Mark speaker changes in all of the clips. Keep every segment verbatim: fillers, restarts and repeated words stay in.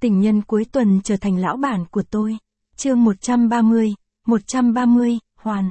Speaker 1: Tình nhân cuối tuần trở thành lão bản của tôi. Chương một trăm ba mươi, một trăm ba mươi, Hoàn.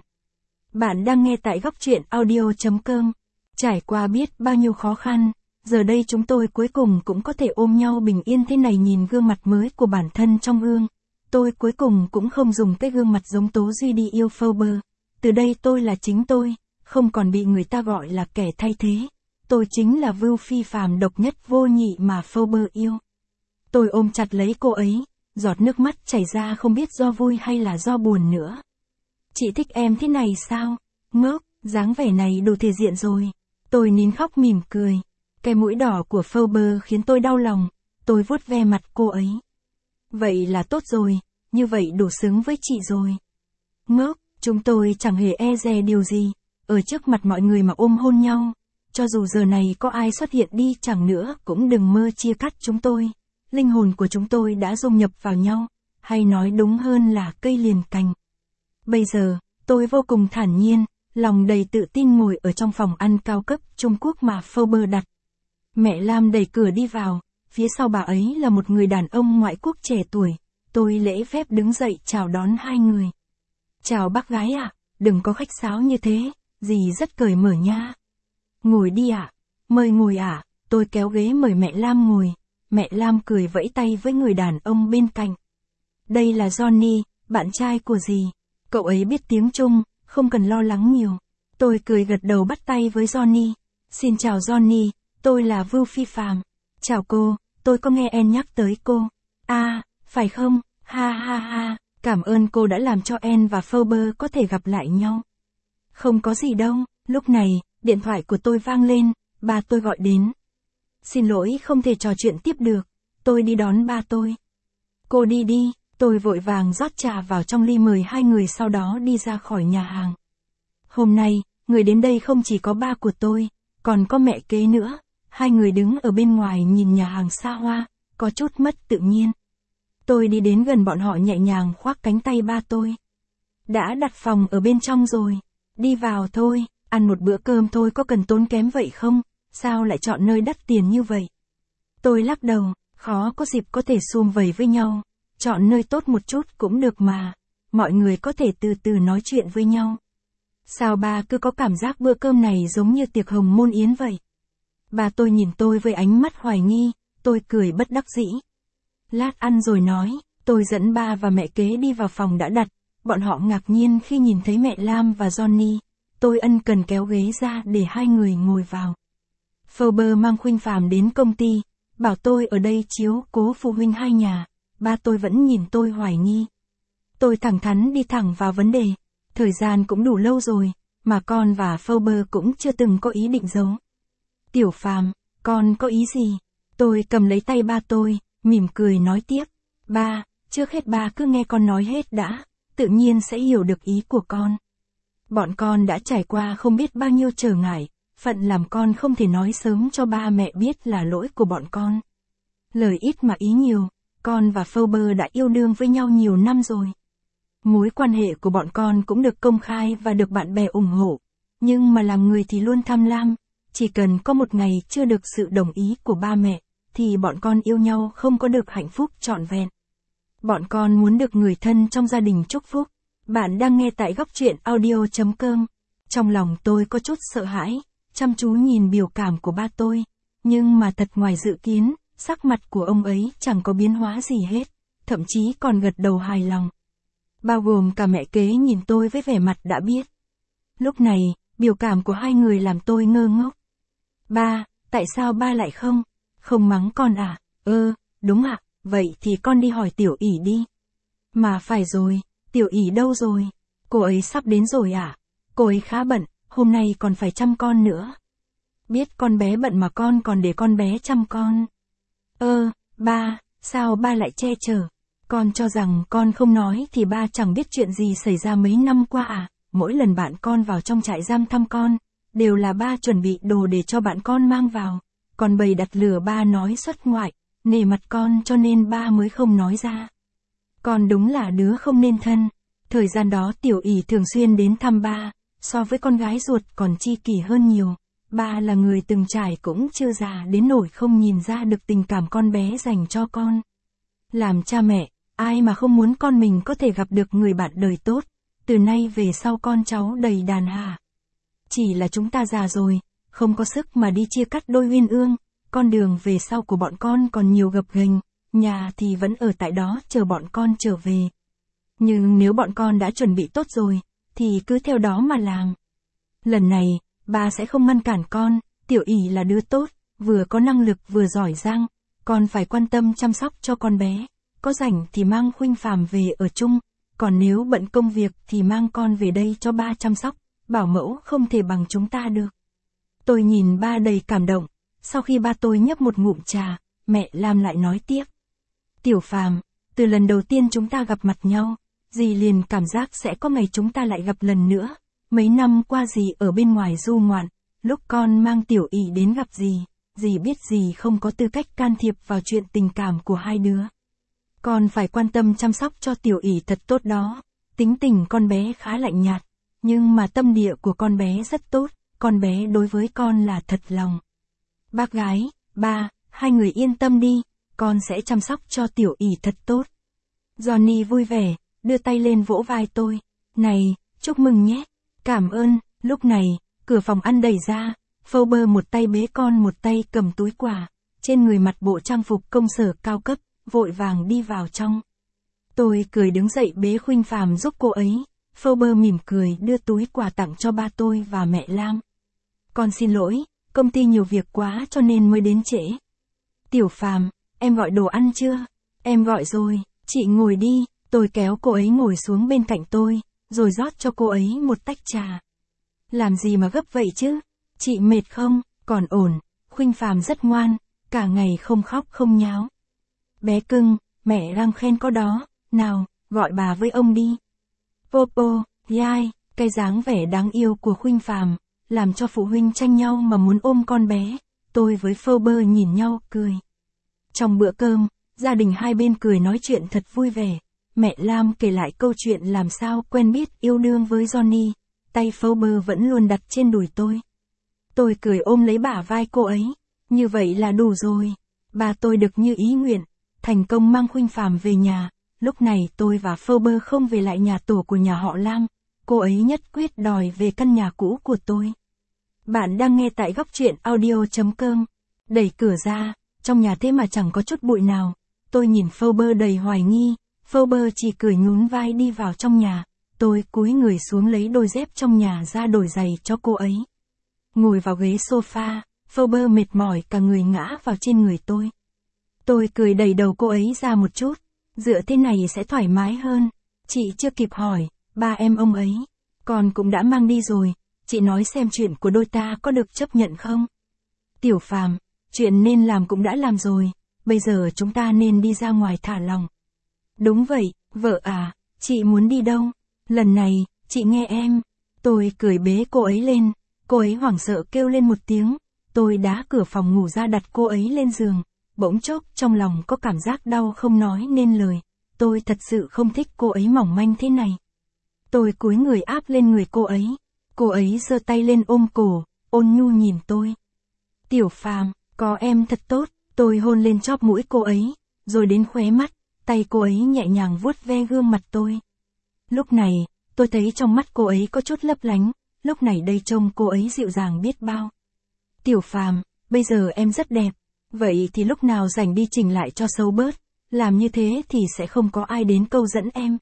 Speaker 1: Bạn đang nghe tại góc truyện audio chấm com. Trải qua biết bao nhiêu khó khăn, giờ đây chúng tôi cuối cùng cũng có thể ôm nhau bình yên thế này, nhìn gương mặt mới của bản thân trong gương. Tôi cuối cùng cũng không dùng cái gương mặt giống Tố Duy đi yêu Forbes. Từ đây tôi là chính tôi, không còn bị người ta gọi là kẻ thay thế. Tôi chính là Vưu phi phàm độc nhất vô nhị mà Forbes yêu. Tôi ôm chặt lấy cô ấy, giọt nước mắt chảy ra không biết do vui hay là do buồn nữa. Chị thích em thế này sao? Ngốc, dáng vẻ này đủ thể diện rồi. Tôi nín khóc mỉm cười. Cái mũi đỏ của Forbes khiến tôi đau lòng. Tôi vuốt ve mặt cô ấy. Vậy là tốt rồi, như vậy đủ xứng với chị rồi. Ngốc, chúng tôi chẳng hề e dè điều gì, ở trước mặt mọi người mà ôm hôn nhau. Cho dù giờ này có ai xuất hiện đi chẳng nữa cũng đừng mơ chia cắt chúng tôi. Linh hồn của chúng tôi đã dung nhập vào nhau, hay nói đúng hơn là cây liền cành. Bây giờ, tôi vô cùng thản nhiên, lòng đầy tự tin ngồi ở trong phòng ăn cao cấp Trung Quốc mà Forbes đặt. Mẹ Lam đẩy cửa đi vào, phía sau bà ấy là một người đàn ông ngoại quốc trẻ tuổi. Tôi lễ phép đứng dậy chào đón hai người. Chào bác gái ạ, đừng có khách sáo như thế, dì rất cởi mở nha. Ngồi đi ạ, mời ngồi ạ, tôi kéo ghế mời mẹ Lam ngồi. Mẹ Lam cười vẫy tay với người đàn ông bên cạnh. Đây là Johnny, bạn trai của dì. Cậu ấy biết tiếng Trung, không cần lo lắng nhiều. Tôi cười gật đầu bắt tay với Johnny. Xin chào Johnny, tôi là Vưu Phi Phàm. Chào cô, tôi có nghe En nhắc tới cô. À, phải không, ha ha ha, cảm ơn cô đã làm cho En và Forbes có thể gặp lại nhau. Không có gì đâu, lúc này, điện thoại của tôi vang lên, ba tôi gọi đến. Xin lỗi không thể trò chuyện tiếp được, tôi đi đón ba tôi. Cô đi đi, tôi vội vàng rót trà vào trong ly mời hai người sau đó đi ra khỏi nhà hàng. Hôm nay, người đến đây không chỉ có ba của tôi, còn có mẹ kế nữa. Hai người đứng ở bên ngoài nhìn nhà hàng xa hoa, có chút mất tự nhiên. Tôi đi đến gần bọn họ nhẹ nhàng khoác cánh tay ba tôi. Đã đặt phòng ở bên trong rồi, đi vào thôi, ăn một bữa cơm thôi có cần tốn kém vậy không? Sao lại chọn nơi đắt tiền như vậy? Tôi lắc đầu, khó có dịp có thể sum vầy với nhau, chọn nơi tốt một chút cũng được mà, mọi người có thể từ từ nói chuyện với nhau. Sao ba cứ có cảm giác bữa cơm này giống như tiệc hồng môn yến vậy? Ba tôi nhìn tôi với ánh mắt hoài nghi, tôi cười bất đắc dĩ. Lát ăn rồi nói, tôi dẫn ba và mẹ kế đi vào phòng đã đặt, bọn họ ngạc nhiên khi nhìn thấy mẹ Lam và Johnny. Tôi ân cần kéo ghế ra để hai người ngồi vào. Forbes mang Khuynh Phàm đến công ty, bảo tôi ở đây chiếu cố phụ huynh hai nhà, ba tôi vẫn nhìn tôi hoài nghi. Tôi thẳng thắn đi thẳng vào vấn đề, thời gian cũng đủ lâu rồi, mà con và Forbes cũng chưa từng có ý định giấu. Tiểu Phàm, con có ý gì? Tôi cầm lấy tay ba tôi, mỉm cười nói tiếp, ba, trước hết ba cứ nghe con nói hết đã, tự nhiên sẽ hiểu được ý của con. Bọn con đã trải qua không biết bao nhiêu trở ngại. Phận làm con không thể nói sớm cho ba mẹ biết là lỗi của bọn con. Lời ít mà ý nhiều, con và Forbes đã yêu đương với nhau nhiều năm rồi. Mối quan hệ của bọn con cũng được công khai và được bạn bè ủng hộ. Nhưng mà làm người thì luôn tham lam, chỉ cần có một ngày chưa được sự đồng ý của ba mẹ, thì bọn con yêu nhau không có được hạnh phúc trọn vẹn. Bọn con muốn được người thân trong gia đình chúc phúc. Bạn đang nghe tại góc truyện audio chấm com. Trong lòng tôi có chút sợ hãi. Chăm chú nhìn biểu cảm của ba tôi, nhưng mà thật ngoài dự kiến, sắc mặt của ông ấy chẳng có biến hóa gì hết, thậm chí còn gật đầu hài lòng. Bao gồm cả mẹ kế nhìn tôi với vẻ mặt đã biết. Lúc này, biểu cảm của hai người làm tôi ngơ ngốc. Ba, tại sao ba lại không? Không mắng con à? Ơ, đúng ạ, vậy thì con đi hỏi Tiểu ỷ đi. Mà phải rồi, Tiểu ỷ đâu rồi? Cô ấy sắp đến rồi ạ. À? Cô ấy khá bận. Hôm nay còn phải chăm con nữa. Biết con bé bận mà con còn để con bé chăm con. Ơ, ba, sao ba lại che chở? Con cho rằng con không nói thì ba chẳng biết chuyện gì xảy ra mấy năm qua à? Mỗi lần bạn con vào trong trại giam thăm con, đều là ba chuẩn bị đồ để cho bạn con mang vào. Còn bày đặt lừa ba nói xuất ngoại, nể mặt con cho nên ba mới không nói ra. Con đúng là đứa không nên thân. Thời gian đó Tiểu ỷ thường xuyên đến thăm ba. So với con gái ruột còn chi kỷ hơn nhiều, ba là người từng trải cũng chưa già đến nỗi không nhìn ra được tình cảm con bé dành cho con. Làm cha mẹ, ai mà không muốn con mình có thể gặp được người bạn đời tốt, từ nay về sau con cháu đầy đàn hà. Chỉ là chúng ta già rồi, không có sức mà đi chia cắt đôi uyên ương, con đường về sau của bọn con còn nhiều gập ghềnh, nhà thì vẫn ở tại đó chờ bọn con trở về. Nhưng nếu bọn con đã chuẩn bị tốt rồi, thì cứ theo đó mà làm. Lần này, ba sẽ không ngăn cản con, Tiểu ỷ là đứa tốt, vừa có năng lực vừa giỏi giang, con phải quan tâm chăm sóc cho con bé, có rảnh thì mang Khuynh Phàm về ở chung, còn nếu bận công việc thì mang con về đây cho ba chăm sóc, bảo mẫu không thể bằng chúng ta được. Tôi nhìn ba đầy cảm động, sau khi ba tôi nhấp một ngụm trà, mẹ Lam lại nói tiếp. Tiểu Phàm, từ lần đầu tiên chúng ta gặp mặt nhau, dì liền cảm giác sẽ có ngày chúng ta lại gặp lần nữa. Mấy năm qua dì ở bên ngoài du ngoạn, lúc con mang Tiểu ỷ đến gặp dì, dì biết dì không có tư cách can thiệp vào chuyện tình cảm của hai đứa. Con phải quan tâm chăm sóc cho Tiểu ỷ thật tốt đó. Tính tình con bé khá lạnh nhạt, nhưng mà tâm địa của con bé rất tốt, con bé đối với con là thật lòng. Bác gái, ba, hai người yên tâm đi, con sẽ chăm sóc cho Tiểu ỷ thật tốt. Johnny vui vẻ, đưa tay lên vỗ vai tôi. Này, chúc mừng nhé. Cảm ơn. Lúc này, cửa phòng ăn đẩy ra, Phoebe một tay bế con một tay cầm túi quà, trên người mặc bộ trang phục công sở cao cấp, vội vàng đi vào trong. Tôi cười đứng dậy bế Khuynh Phàm giúp cô ấy. Phoebe mỉm cười đưa túi quà tặng cho ba tôi và mẹ Lam. Con xin lỗi, công ty nhiều việc quá cho nên mới đến trễ. Tiểu Phàm, em gọi đồ ăn chưa? Em gọi rồi, chị ngồi đi. Tôi kéo cô ấy ngồi xuống bên cạnh tôi, rồi rót cho cô ấy một tách trà. Làm gì mà gấp vậy chứ? Chị mệt không? Còn ổn. Khuynh Phàm rất ngoan, cả ngày không khóc không nháo. Bé cưng, mẹ đang khen có đó, nào, gọi bà với ông đi. Popo, yai, cái dáng vẻ đáng yêu của Khuynh Phàm, làm cho phụ huynh tranh nhau mà muốn ôm con bé. Tôi với Phoebe nhìn nhau, cười. Trong bữa cơm, gia đình hai bên cười nói chuyện thật vui vẻ. Mẹ Lam kể lại câu chuyện làm sao quen biết yêu đương với Johnny, tay Phoebe vẫn luôn đặt trên đùi tôi. Tôi cười ôm lấy bả vai cô ấy, như vậy là đủ rồi. Ba tôi được như ý nguyện, thành công mang Khuynh Phàm về nhà. Lúc này tôi và Phoebe không về lại nhà tổ của nhà họ Lam, cô ấy nhất quyết đòi về căn nhà cũ của tôi. Bạn đang nghe tại góc truyện audio chấm com. Đẩy cửa ra, trong nhà thế mà chẳng có chút bụi nào. Tôi nhìn Phoebe đầy hoài nghi, Phoebe chỉ cười nhún vai đi vào trong nhà. Tôi cúi người xuống lấy đôi dép trong nhà ra đổi giày cho cô ấy. Ngồi vào ghế sofa, Phoebe mệt mỏi cả người ngã vào trên người tôi. Tôi cười đẩy đầu cô ấy ra một chút, dựa thế này sẽ thoải mái hơn. Chị chưa kịp hỏi, ba em ông ấy, con cũng đã mang đi rồi, chị nói xem chuyện của đôi ta có được chấp nhận không? Tiểu Phàm, chuyện nên làm cũng đã làm rồi, bây giờ chúng ta nên đi ra ngoài thả lỏng. Đúng vậy, vợ à, chị muốn đi đâu? Lần này, chị nghe em. Tôi cười bế cô ấy lên, cô ấy hoảng sợ kêu lên một tiếng, tôi đá cửa phòng ngủ ra đặt cô ấy lên giường, bỗng chốc trong lòng có cảm giác đau không nói nên lời, tôi thật sự không thích cô ấy mỏng manh thế này. Tôi cúi người áp lên người cô ấy, cô ấy giơ tay lên ôm cổ, ôn nhu nhìn tôi. Tiểu Phàm, có em thật tốt, tôi hôn lên chóp mũi cô ấy, rồi đến khóe mắt, tay cô ấy nhẹ nhàng vuốt ve gương mặt tôi. Lúc này, tôi thấy trong mắt cô ấy có chút lấp lánh, lúc này đây trông cô ấy dịu dàng biết bao. Tiểu Phàm, bây giờ em rất đẹp, vậy thì lúc nào rảnh đi chỉnh lại cho xấu bớt, làm như thế thì sẽ không có ai đến câu dẫn em.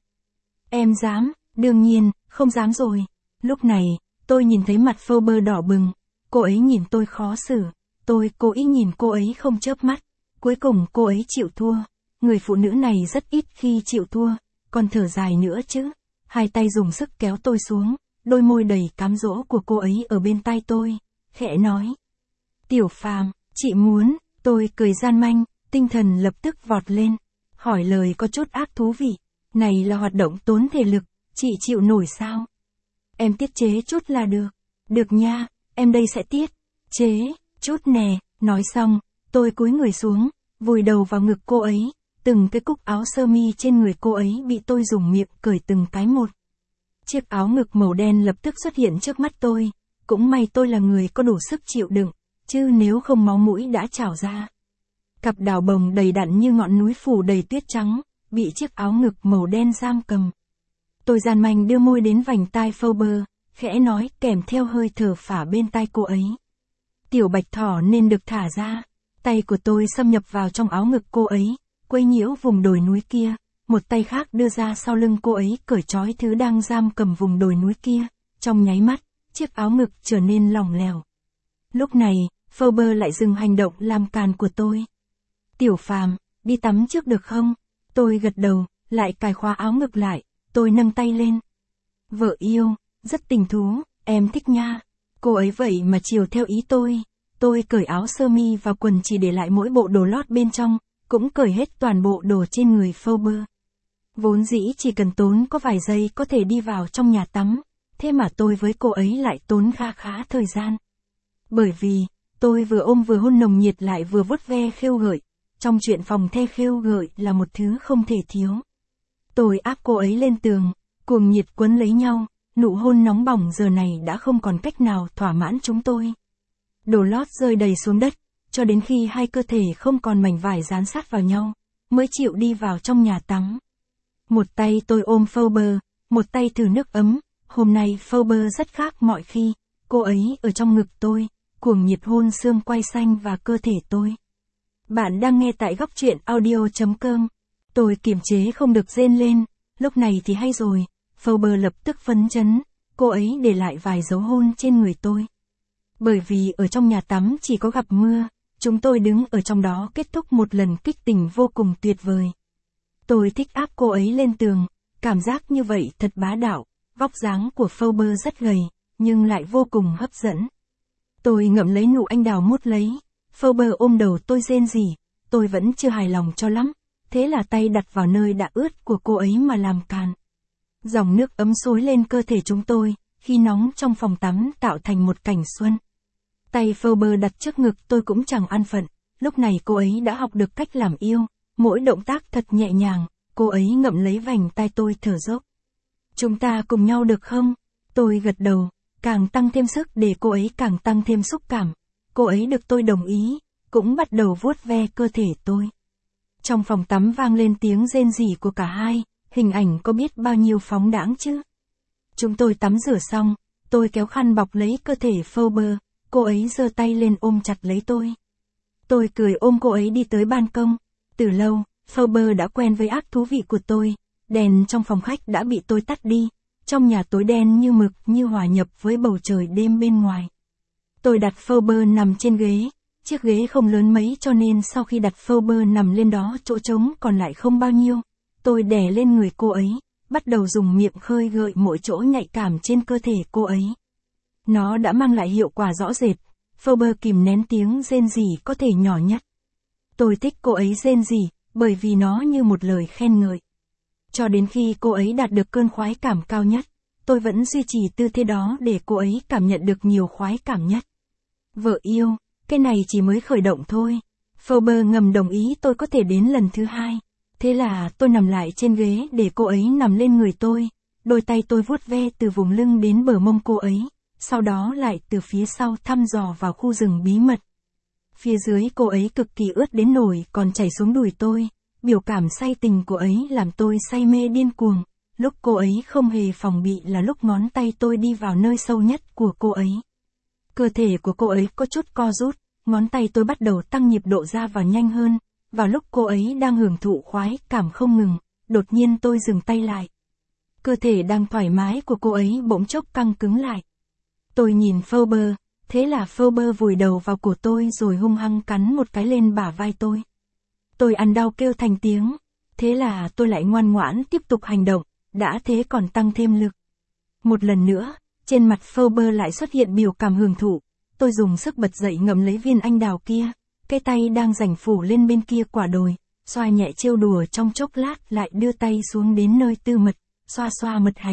Speaker 1: Em dám, đương nhiên, không dám rồi. Lúc này, tôi nhìn thấy mặt Phoebe đỏ bừng, cô ấy nhìn tôi khó xử, tôi cố ý nhìn cô ấy không chớp mắt, cuối cùng cô ấy chịu thua. Người phụ nữ này rất ít khi chịu thua, còn thở dài nữa chứ. Hai tay dùng sức kéo tôi xuống, đôi môi đầy cám dỗ của cô ấy ở bên tai tôi, khẽ nói. Tiểu Phàm, chị muốn, tôi cười gian manh, tinh thần lập tức vọt lên, hỏi lời có chút ác thú vị. Này là hoạt động tốn thể lực, chị chịu nổi sao? Em tiết chế chút là được. Được nha, em đây sẽ tiết chế chút nè. Nói xong, tôi cúi người xuống, vùi đầu vào ngực cô ấy. Từng cái cúc áo sơ mi trên người cô ấy bị tôi dùng miệng cởi từng cái một. Chiếc áo ngực màu đen lập tức xuất hiện trước mắt tôi. Cũng may tôi là người có đủ sức chịu đựng, chứ nếu không máu mũi đã trào ra. cặp đào bồng đầy đặn như ngọn núi phủ đầy tuyết trắng, bị chiếc áo ngực màu đen giam cầm. Tôi gian manh đưa môi đến vành tai Phoebe, khẽ nói kèm theo hơi thở phả bên tai cô ấy. Tiểu bạch thỏ nên được thả ra. Tay của tôi xâm nhập vào trong áo ngực cô ấy, quấy nhiễu vùng đồi núi kia, một tay khác đưa ra sau lưng cô ấy cởi trói thứ đang giam cầm vùng đồi núi kia. Trong nháy mắt, chiếc áo ngực trở nên lỏng lẻo. Lúc này, Phoebe lại dừng hành động làm càn của tôi. Tiểu Phàm, đi tắm trước được không? Tôi gật đầu, lại cài khóa áo ngực lại, tôi nâng tay lên. Vợ yêu, rất tình thú, em thích nha. Cô ấy vậy mà chiều theo ý tôi. Tôi cởi áo sơ mi và quần chỉ để lại mỗi bộ đồ lót bên trong, cũng cởi hết toàn bộ đồ trên người Phoebe. Vốn dĩ chỉ cần tốn có vài giây có thể đi vào trong nhà tắm, thế mà tôi với cô ấy lại tốn kha khá thời gian. Bởi vì, tôi vừa ôm vừa hôn nồng nhiệt lại vừa vuốt ve khêu gợi, trong chuyện phòng the khêu gợi là một thứ không thể thiếu. Tôi áp cô ấy lên tường, cuồng nhiệt quấn lấy nhau, nụ hôn nóng bỏng giờ này đã không còn cách nào thỏa mãn chúng tôi. Đồ lót rơi đầy xuống đất, cho đến khi hai cơ thể không còn mảnh vải dán sát vào nhau, mới chịu đi vào trong nhà tắm. Một tay tôi ôm Phoebe, một tay thử nước ấm, hôm nay Phoebe rất khác mọi khi, cô ấy ở trong ngực tôi, cuồng nhiệt hôn xương quai xanh và cơ thể tôi. Bạn đang nghe tại góc truyện audio chấm com. Tôi kiềm chế không được rên lên, lúc này thì hay rồi, Phoebe lập tức phấn chấn, cô ấy để lại vài dấu hôn trên người tôi. Bởi vì ở trong nhà tắm chỉ có gặp mưa, chúng tôi đứng ở trong đó kết thúc một lần kích tình vô cùng tuyệt vời. Tôi thích áp cô ấy lên tường, cảm giác như vậy thật bá đạo, vóc dáng của Phoebe rất gầy, nhưng lại vô cùng hấp dẫn. Tôi ngậm lấy nụ anh đào mút lấy, Phoebe ôm đầu tôi rên rỉ, tôi vẫn chưa hài lòng cho lắm, thế là tay đặt vào nơi đã ướt của cô ấy mà làm càn. Dòng nước ấm xối lên cơ thể chúng tôi, khi nóng trong phòng tắm tạo thành một cảnh xuân. Tay Phoebe đặt trước ngực tôi cũng chẳng an phận, lúc này cô ấy đã học được cách làm yêu, mỗi động tác thật nhẹ nhàng, cô ấy ngậm lấy vành tai tôi thở dốc. Chúng ta cùng nhau được không? Tôi gật đầu, càng tăng thêm sức để cô ấy càng tăng thêm xúc cảm. Cô ấy được tôi đồng ý, cũng bắt đầu vuốt ve cơ thể tôi. Trong phòng tắm vang lên tiếng rên rỉ của cả hai, hình ảnh có biết bao nhiêu phóng đãng chứ. Chúng tôi tắm rửa xong, tôi kéo khăn bọc lấy cơ thể Phoebe, cô ấy giơ tay lên ôm chặt lấy tôi. Tôi cười ôm cô ấy đi tới ban công. Từ lâu, Phoebe đã quen với ác thú vị của tôi, đèn trong phòng khách đã bị tôi tắt đi, trong nhà tối đen như mực như hòa nhập với bầu trời đêm bên ngoài. Tôi đặt Phoebe nằm trên ghế, chiếc ghế không lớn mấy cho nên sau khi đặt Phoebe nằm lên đó chỗ trống còn lại không bao nhiêu. Tôi đè lên người cô ấy, bắt đầu dùng miệng khơi gợi mỗi chỗ nhạy cảm trên cơ thể cô ấy. Nó đã mang lại hiệu quả rõ rệt, Phoebe kìm nén tiếng rên rỉ có thể nhỏ nhất. Tôi thích cô ấy rên rỉ, bởi vì nó như một lời khen ngợi. Cho đến khi cô ấy đạt được cơn khoái cảm cao nhất, tôi vẫn duy trì tư thế đó để cô ấy cảm nhận được nhiều khoái cảm nhất. Vợ yêu, cái này chỉ mới khởi động thôi. Phoebe ngầm đồng ý tôi có thể đến lần thứ hai. Thế là tôi nằm lại trên ghế để cô ấy nằm lên người tôi. Đôi tay tôi vuốt ve từ vùng lưng đến bờ mông cô ấy, sau đó lại từ phía sau thăm dò vào khu rừng bí mật. Phía dưới cô ấy cực kỳ ướt đến nổi còn chảy xuống đùi tôi. Biểu cảm say tình của ấy làm tôi say mê điên cuồng. Lúc cô ấy không hề phòng bị là lúc ngón tay tôi đi vào nơi sâu nhất của cô ấy. Cơ thể của cô ấy có chút co rút, ngón tay tôi bắt đầu tăng nhịp độ ra vào nhanh hơn. Vào lúc cô ấy đang hưởng thụ khoái cảm không ngừng, đột nhiên tôi dừng tay lại. Cơ thể đang thoải mái của cô ấy bỗng chốc căng cứng lại. Tôi nhìn Phoebe, thế là Phoebe vùi đầu vào cổ tôi rồi hung hăng cắn một cái lên bả vai tôi. Tôi ăn đau kêu thành tiếng, thế là tôi lại ngoan ngoãn tiếp tục hành động, đã thế còn tăng thêm lực. Một lần nữa, trên mặt Phoebe lại xuất hiện biểu cảm hưởng thụ, tôi dùng sức bật dậy ngậm lấy viên anh đào kia, cái tay đang rảnh phủ lên bên kia quả đồi, xoa nhẹ trêu đùa trong chốc lát lại đưa tay xuống đến nơi tư mật, xoa xoa mật hạch.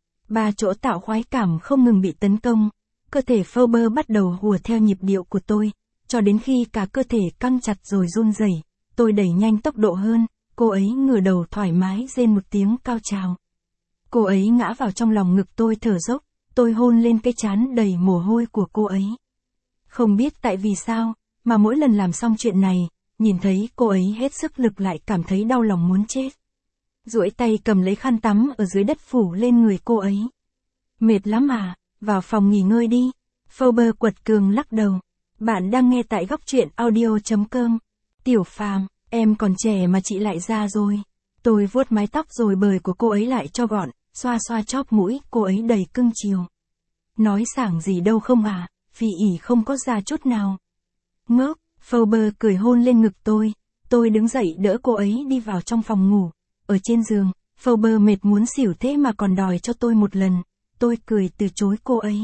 Speaker 1: Ba chỗ tạo khoái cảm không ngừng bị tấn công, cơ thể Phoebe bắt đầu hùa theo nhịp điệu của tôi, cho đến khi cả cơ thể căng chặt rồi run rẩy. Tôi đẩy nhanh tốc độ hơn, cô ấy ngửa đầu thoải mái rên một tiếng cao trào. Cô ấy ngã vào trong lòng ngực tôi thở dốc, tôi hôn lên cái trán đầy mồ hôi của cô ấy. Không biết tại vì sao, mà mỗi lần làm xong chuyện này, nhìn thấy cô ấy hết sức lực lại cảm thấy đau lòng muốn chết. Duỗi tay cầm lấy khăn tắm ở dưới đất phủ lên người cô ấy. Mệt lắm à, vào phòng nghỉ ngơi đi. Forbes quật cường lắc đầu. Bạn đang nghe tại góc truyện audio.com. Tiểu Phàm, em còn trẻ mà chị lại già rồi. Tôi vuốt mái tóc rồi bời của cô ấy lại cho gọn, xoa xoa chóp mũi, cô ấy đầy cưng chiều. Nói sảng gì đâu không à, Phi ỉ không có già chút nào. Ngốc, Forbes cười hôn lên ngực tôi. Tôi đứng dậy đỡ cô ấy đi vào trong phòng ngủ. Ở trên giường, Forbes mệt muốn xỉu thế mà còn đòi cho tôi một lần. Tôi cười từ chối cô ấy.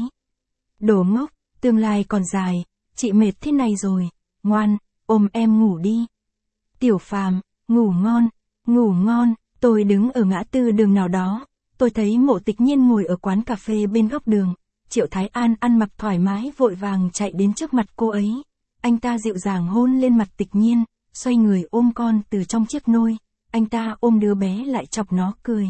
Speaker 1: Đồ ngốc, tương lai còn dài, chị mệt thế này rồi, ngoan, ôm em ngủ đi. Tiểu Phàm, ngủ ngon, ngủ ngon. Tôi đứng ở ngã tư đường nào đó, tôi thấy Mộ Tịch Nhiên ngồi ở quán cà phê bên góc đường. Triệu Thái An ăn mặc thoải mái vội vàng chạy đến trước mặt cô ấy. Anh ta dịu dàng hôn lên mặt Tịch Nhiên, xoay người ôm con từ trong chiếc nôi. Anh ta ôm đứa bé lại chọc nó cười.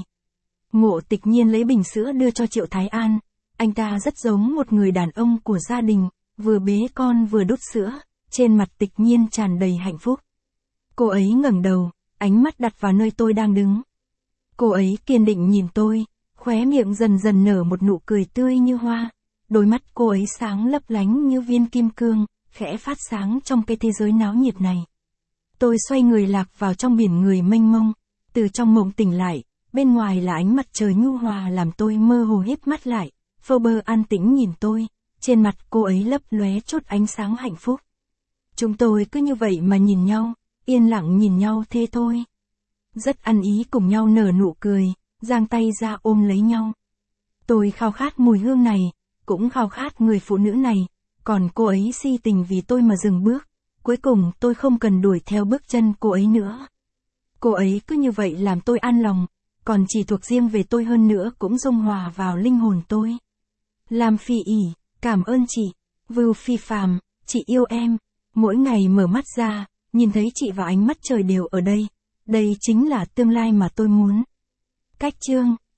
Speaker 1: Mộ Tịch Nhiên lấy bình sữa đưa cho Triệu Thái An. Anh ta rất giống một người đàn ông của gia đình, vừa bế con vừa đút sữa, trên mặt Tịch Nhiên tràn đầy hạnh phúc. Cô ấy ngẩng đầu, ánh mắt đặt vào nơi tôi đang đứng. Cô ấy kiên định nhìn tôi, khóe miệng dần dần nở một nụ cười tươi như hoa. Đôi mắt cô ấy sáng lấp lánh như viên kim cương, khẽ phát sáng trong cái thế giới náo nhiệt này. Tôi xoay người lạc vào trong biển người mênh mông, từ trong mộng tỉnh lại, bên ngoài là ánh mặt trời nhu hòa làm tôi mơ hồ híp mắt lại. Forbes an tĩnh nhìn tôi, trên mặt cô ấy lấp lóe chút ánh sáng hạnh phúc. Chúng tôi cứ như vậy mà nhìn nhau, yên lặng nhìn nhau thế thôi. Rất ăn ý cùng nhau nở nụ cười, giang tay ra ôm lấy nhau. Tôi khao khát mùi hương này, cũng khao khát người phụ nữ này, còn cô ấy si tình vì tôi mà dừng bước. Cuối cùng tôi không cần đuổi theo bước chân cô ấy nữa. Cô ấy cứ như vậy làm tôi an lòng, còn chỉ thuộc riêng về tôi hơn nữa cũng dung hòa vào linh hồn tôi. Lam Phi ỉ, cảm ơn chị. Vưu Phi Phàm, chị yêu em. Mỗi ngày mở mắt ra, nhìn thấy chị và ánh mắt trời đều ở đây. Đây chính là tương lai mà tôi muốn. Cách chương